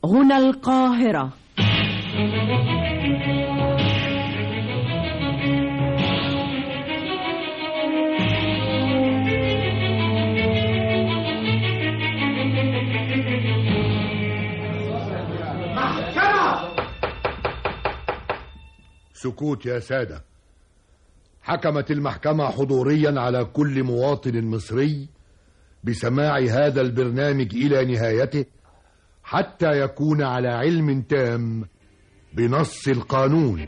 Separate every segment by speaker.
Speaker 1: هنا القاهرة.
Speaker 2: سكوت يا سادة. حكمت المحكمة حضوريا على كل مواطن مصري بسماع هذا البرنامج إلى نهايته حتى يكون على علم تام بنص القانون.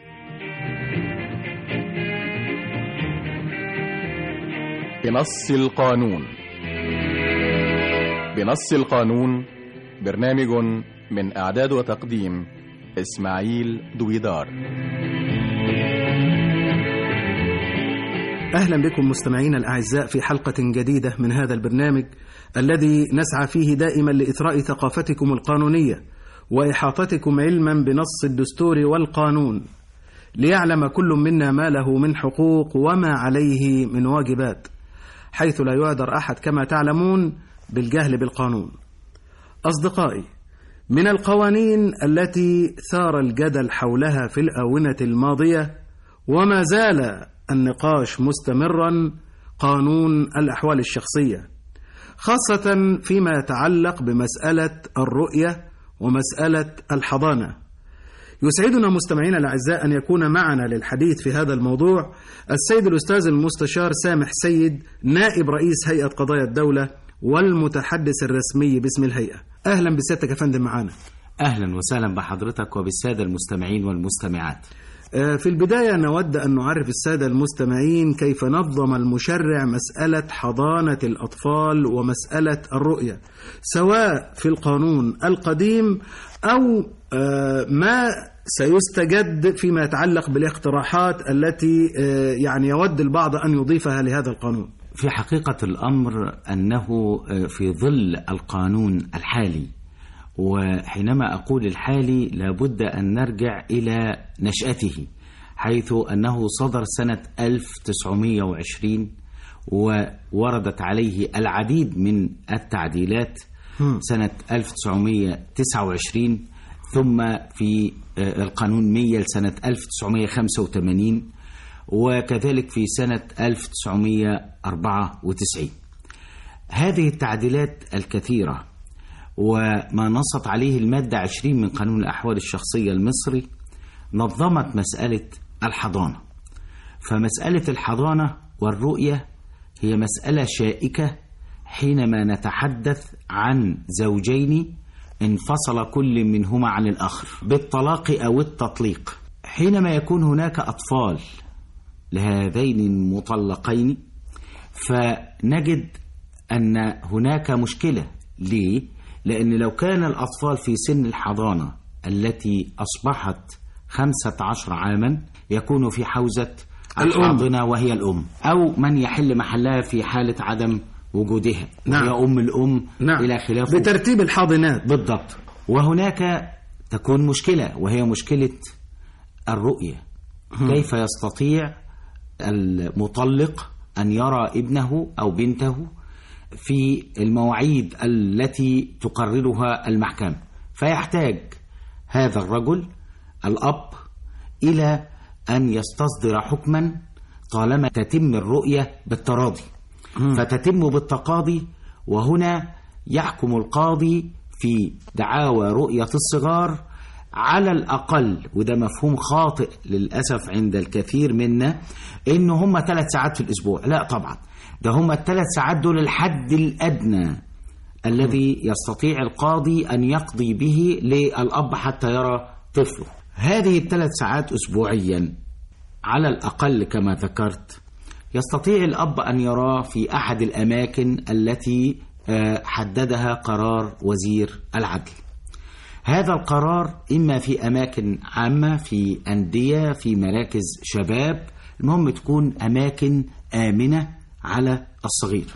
Speaker 3: بنص القانون. بنص القانون برنامج من إعداد وتقديم إسماعيل دويدار.
Speaker 4: أهلا بكم مستمعينا الأعزاء في حلقة جديدة من هذا البرنامج الذي نسعى فيه دائما لإثراء ثقافتكم القانونية وإحاطتكم علما بنص الدستور والقانون، ليعلم كل منا ما له من حقوق وما عليه من واجبات، حيث لا يعذر أحد كما تعلمون بالجهل بالقانون. أصدقائي، من القوانين التي ثار الجدل حولها في الآونة الماضية وما زال النقاش مستمرا قانون الأحوال الشخصية، خاصة فيما يتعلق بمسألة الرؤية ومسألة الحضانة. يسعدنا مستمعينا الأعزاء أن يكون معنا للحديث في هذا الموضوع السيد الأستاذ المستشار سامح سيد، نائب رئيس هيئة قضايا الدولة والمتحدث الرسمي باسم الهيئة. أهلا بسيادتك يا فندم معنا.
Speaker 5: أهلا وسهلا بحضرتك وبالسادة المستمعين والمستمعات.
Speaker 4: في البداية نود أن نعرف السادة المستمعين كيف نظم المشرع مسألة حضانة الأطفال ومسألة الرؤية، سواء في القانون القديم أو ما سيستجد فيما يتعلق بالاقتراحات التي يعني يود البعض أن يضيفها لهذا القانون.
Speaker 5: في حقيقة الأمر أنه في ظل القانون الحالي، وحينما أقول الحالي لابد أن نرجع إلى نشأته، حيث أنه صدر سنة 1920 ووردت عليه العديد من التعديلات سنة 1929، ثم في القانون 100 لسنة 1985، وكذلك في سنة 1994. هذه التعديلات الكثيرة وما نصت عليه المادة 20 من قانون الأحوال الشخصية المصري نظمت مسألة الحضانة. فمسألة الحضانة والرؤية هي مسألة شائكة حينما نتحدث عن زوجين انفصل كل منهما عن الآخر بالطلاق أو التطليق. حينما يكون هناك أطفال لهذين المطلقين فنجد أن هناك مشكلة. ليه؟ لأن لو كان الأطفال في سن الحضانة التي أصبحت 15 عاما يكون في حوزة الحاضنة وهي الأم، أو من يحل محلها في حالة عدم وجودها،
Speaker 4: نعم.
Speaker 5: وهي أم الأم، نعم. إلى خلافه
Speaker 4: بترتيب الحاضنات
Speaker 5: بالضبط. وهناك تكون مشكلة وهي مشكلة الرؤية. كيف يستطيع المطلق أن يرى ابنه أو بنته في المواعيد التي تقررها المحكمة؟ فيحتاج هذا الرجل الأب إلى أن يستصدر حكما طالما تتم الرؤية بالتراضي، فتتم بالتقاضي. وهنا يحكم القاضي في دعاوى رؤية الصغار على الأقل، وده مفهوم خاطئ للأسف عند الكثير منا، إن هم 3 ساعات في الأسبوع. لا طبعا، ده هم ال3 ساعات دول الحد الأدنى الذي يستطيع القاضي أن يقضي به للأب حتى يرى طفله. هذه ال3 ساعات أسبوعيا على الأقل كما ذكرت يستطيع الأب أن يراه في أحد الأماكن التي حددها قرار وزير العدل. هذا القرار إما في أماكن عامة، في أندية، في مراكز شباب، المهم تكون أماكن آمنة على الصغير.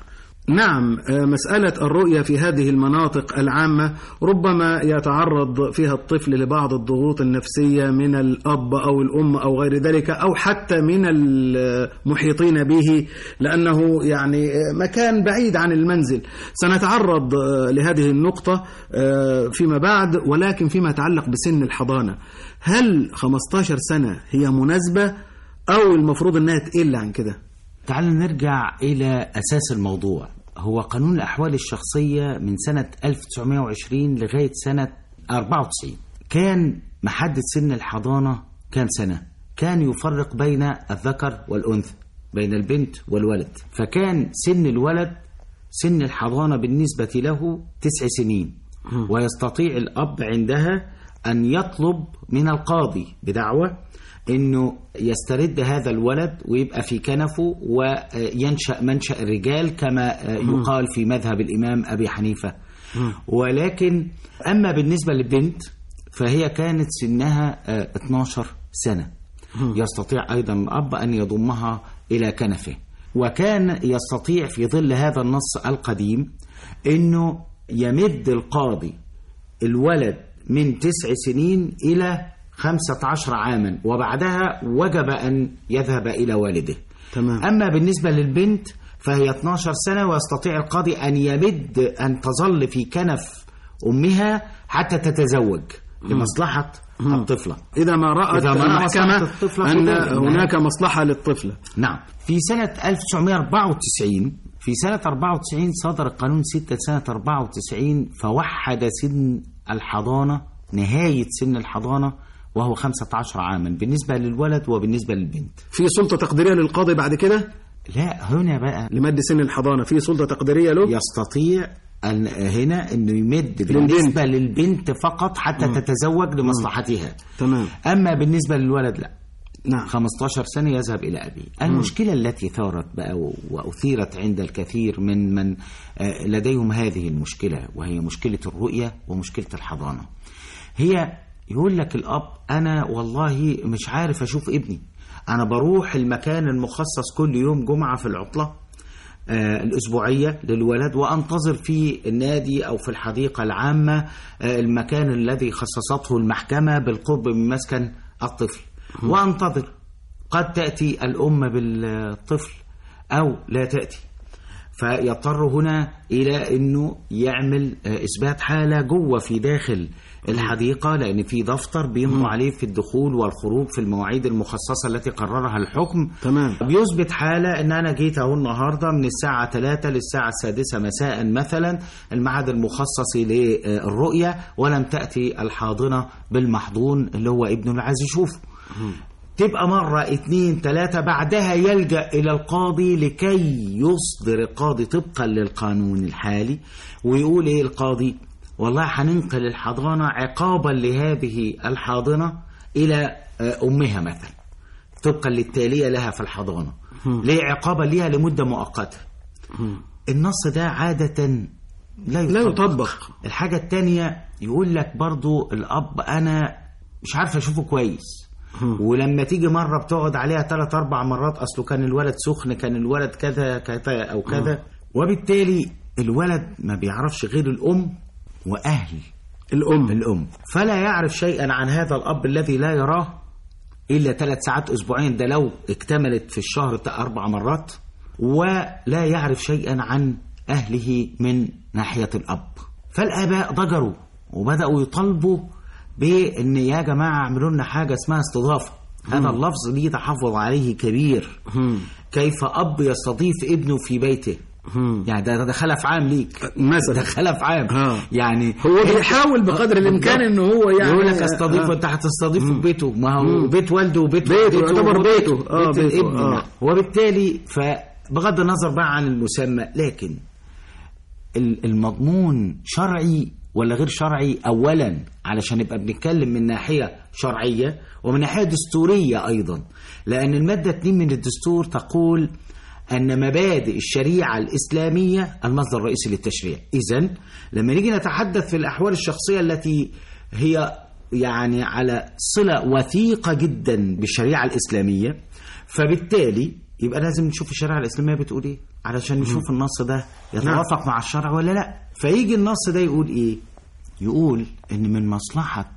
Speaker 4: نعم، مسألة الرؤية في هذه المناطق العامة ربما يتعرض فيها الطفل لبعض الضغوط النفسية من الأب أو الأم أو غير ذلك، أو حتى من المحيطين به، لأنه يعني مكان بعيد عن المنزل. سنتعرض لهذه النقطة فيما بعد، ولكن فيما يتعلق بسن الحضانة، هل 15 سنة هي مناسبة أو المفروض أنها تقل عن كده؟
Speaker 5: تعالوا نرجع إلى أساس الموضوع. هو قانون الأحوال الشخصية من سنة 1920 لغاية سنة 94 كان محدد سن الحضانة كام سنة، كان يفرق بين الذكر والأنثى، بين البنت والولد. فكان سن الولد سن الحضانة بالنسبة له 9 سنين، ويستطيع الأب عندها أن يطلب من القاضي بدعوة أنه يسترد هذا الولد ويبقى في كنفه وينشأ منشأ الرجال كما يقال في مذهب الإمام أبي حنيفة. ولكن أما بالنسبة للبنت فهي كانت سنها 12 سنة، يستطيع أيضا الأب أن يضمها إلى كنفه. وكان يستطيع في ظل هذا النص القديم أنه يمد القاضي الولد من 9 سنين إلى 15 عاما، وبعدها وجب أن يذهب إلى والده.
Speaker 4: تمام.
Speaker 5: أما بالنسبة للبنت فهي 12 سنة، ويستطيع القاضي أن يمد أن تظل في كنف أمها حتى تتزوج لمصلحة الطفلة،
Speaker 4: إذا ما رأت المحكمة أن هناك مصلحة للطفلة.
Speaker 5: نعم. في سنة 1994 في سنة 94 صدر القانون 6 سنة 94 فوحد سن الحضانة، نهاية سن الحضانة، وهو 15 عاما بالنسبة للولد وبالنسبة للبنت.
Speaker 4: في سلطة تقديرية للقاضي بعد كده؟
Speaker 5: لا، هنا بقى
Speaker 4: لمد سن الحضانة في سلطة تقديرية له؟
Speaker 5: يستطيع هنا أنه يمد بالنسبة للبنت فقط حتى تتزوج لمصلحتها.
Speaker 4: تمام.
Speaker 5: أما بالنسبة للولد لا.
Speaker 4: نعم.
Speaker 5: 15 سنة يذهب إلى أبيه. المشكلة التي ثارت بقى وأثيرت عند الكثير من لديهم هذه المشكلة، وهي مشكلة الرؤية ومشكلة الحضانة. هي يقول لك الأب أنا والله مش عارف أشوف ابني، أنا بروح المكان المخصص كل يوم جمعة في العطلة الأسبوعية للولد، وأنتظر في النادي أو في الحديقة العامة المكان الذي خصصته المحكمة بالقرب من مسكن الطفل، وأنتظر. قد تأتي الأم بالطفل أو لا تأتي، فيضطر هنا إلى أنه يعمل إثبات حالة جوه في داخل الحديقة، لأن في دفتر بيمضوا عليه في الدخول والخروج في المواعيد المخصصة التي قررها الحكم.
Speaker 4: تمام.
Speaker 5: بيثبت حالة أن أنا جيت أهو النهاردة من الساعة 3 للساعة 6 مساء مثلا، الميعاد المخصص للرؤية، ولم تأتي الحاضنة بالمحضون اللي هو ابنه اللي عايز يشوفه. تبقى مرة 2 3، بعدها يلجأ إلى القاضي لكي يصدر القاضي طبقا للقانون الحالي ويقول إيه القاضي؟ والله هننقل الحضانة عقابا لهذه الحاضنة إلى أمها مثلا، طبقا للتالية لها في الحضانة. ليه عقابا لها لمدة مؤقتة؟ النص ده عادة لا يطبق. الحاجة التانية يقول لك برضو الأب أنا مش عارف أشوفه كويس، ولما تيجي مرة بتقعد عليها 3-4 مرات، أصله كان الولد سخن، كان الولد كذا كذا أو كذا، وبالتالي الولد ما بيعرفش غير الأم وأهل الأم، فلا يعرف شيئا عن هذا الأب الذي لا يراه إلا 3 ساعات أسبوعيا، ده لو اكتملت في الشهر 4 مرات، ولا يعرف شيئا عن أهله من ناحية الأب. فالآباء ضجروا وبدأوا يطالبوا بأن يا جماعة اعملوا لنا حاجة اسمها استضافة. هذا اللفظ ليه تحفظ عليه كبير. كيف أب يستضيف ابنه في بيته؟ يعني ده خلف عام ليك
Speaker 4: مثلا،
Speaker 5: ده خلف عام. يعني
Speaker 4: هو بيحاول بقدر الامكان ان هو يعني
Speaker 5: يقول لك استضيفه، انت هتستضيفه في بيته، ما هو بيت والده وبيت
Speaker 4: يعتبر بيته
Speaker 5: بيت الابن. وبالتالي فبغض النظر بقى عن المسمى، لكن المضمون شرعي ولا غير شرعي؟ اولا علشان نبقى بنتكلم من ناحيه شرعيه ومن ناحيه دستوريه ايضا، لان الماده 2 من الدستور تقول أن مبادئ الشريعة الإسلامية المصدر الرئيسي للتشريع. إذن لما نيجي نتحدث في الأحوال الشخصية التي هي يعني على صلة وثيقة جدا بالشريعة الإسلامية، فبالتالي يبقى لازم نشوف الشريعة الإسلامية بتقول إيه. علشان نشوف النص ده يتوافق مع الشرع ولا لا. فيجي النص ده يقول ايه؟ يقول ان من مصلحة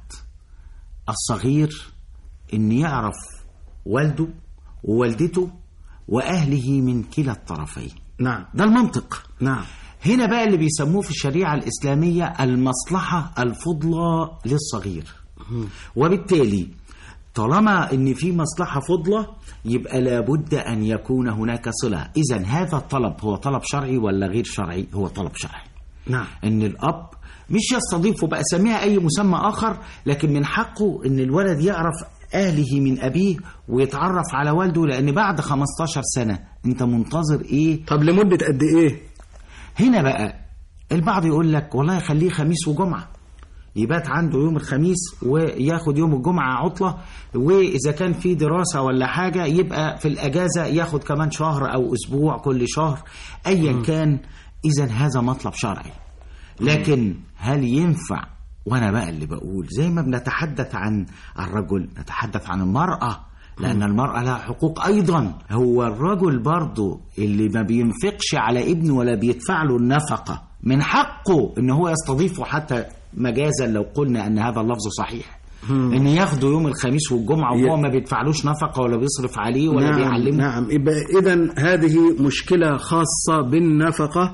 Speaker 5: الصغير ان يعرف والده ووالدته واهله من كلا الطرفين.
Speaker 4: نعم،
Speaker 5: ده المنطق.
Speaker 4: نعم.
Speaker 5: هنا بقى اللي بيسموه في الشريعة الإسلامية المصلحة الفضلى للصغير. وبالتالي طالما ان في مصلحة فضلى يبقى لابد ان يكون هناك صلة. اذا هذا الطلب هو طلب شرعي ولا غير شرعي؟ هو طلب شرعي.
Speaker 4: نعم.
Speaker 5: ان الاب مش يستضيفه بقى، سميها اي مسمى اخر، لكن من حقه ان الولد يعرف اهله من ابيه ويتعرف على والده، لان بعد 15 سنة انت منتظر ايه؟
Speaker 4: طب لمدة قد ايه؟
Speaker 5: هنا بقى البعض يقول لك والله خليه خميس وجمعة، يبات عنده يوم الخميس وياخد يوم الجمعة عطلة، وإذا كان في دراسة ولا حاجة يبقى في الأجازة ياخد كمان شهر أو أسبوع كل شهر أيا كان. إذا هذا مطلب شرعي، لكن هل ينفع؟ وأنا بقى اللي بقول زي ما بنتحدث عن الرجل نتحدث عن المرأة، لأن المرأة لها حقوق أيضا. هو الرجل برضو اللي ما بينفقش على ابنه ولا بيدفع له النفقة من حقه إن هو يستضيفه، حتى مجازا لو قلنا أن هذا اللفظ صحيح، إن ياخده يوم الخميس والجمعة وهو ما بيدفعلوش نفقة ولا بيصرف عليه ولا بيعلمه.
Speaker 4: نعم. إذن هذه مشكلة خاصة بالنفقة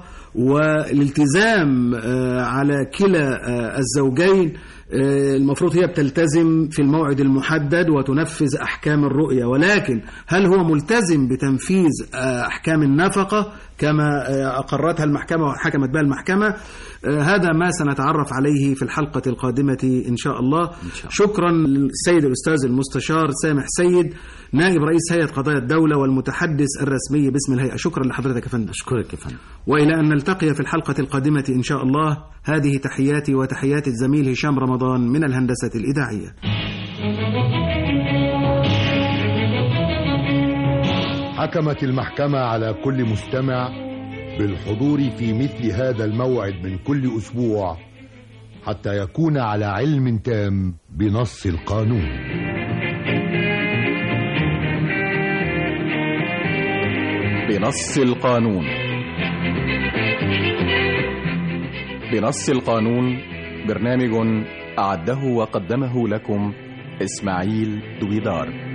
Speaker 4: والالتزام على كلا الزوجين. المفروض هي بتلتزم في الموعد المحدد وتنفذ أحكام الرؤية، ولكن هل هو ملتزم بتنفيذ أحكام النفقة كما أقرتها المحكمة وحكمت بها المحكمة؟ هذا ما سنتعرف عليه في الحلقة القادمة إن شاء الله. شكرا للسيد الأستاذ المستشار سامح سيد، نائب رئيس هيئة قضايا الدولة والمتحدث الرسمي باسم الهيئة. شكرا لحضرتك يا فندم.
Speaker 5: أشكرك يا فندم.
Speaker 4: وإلى أن نلتقي في الحلقة القادمة إن شاء الله، هذه تحياتي وتحيات الزميل هشام رمضان من الهندسة الإذاعية.
Speaker 2: حكمت المحكمة على كل مستمع بالحضور في مثل هذا الموعد من كل أسبوع حتى يكون على علم تام بنص القانون.
Speaker 3: بنص القانون. بنص القانون برنامج أعده وقدمه لكم إسماعيل دويدار.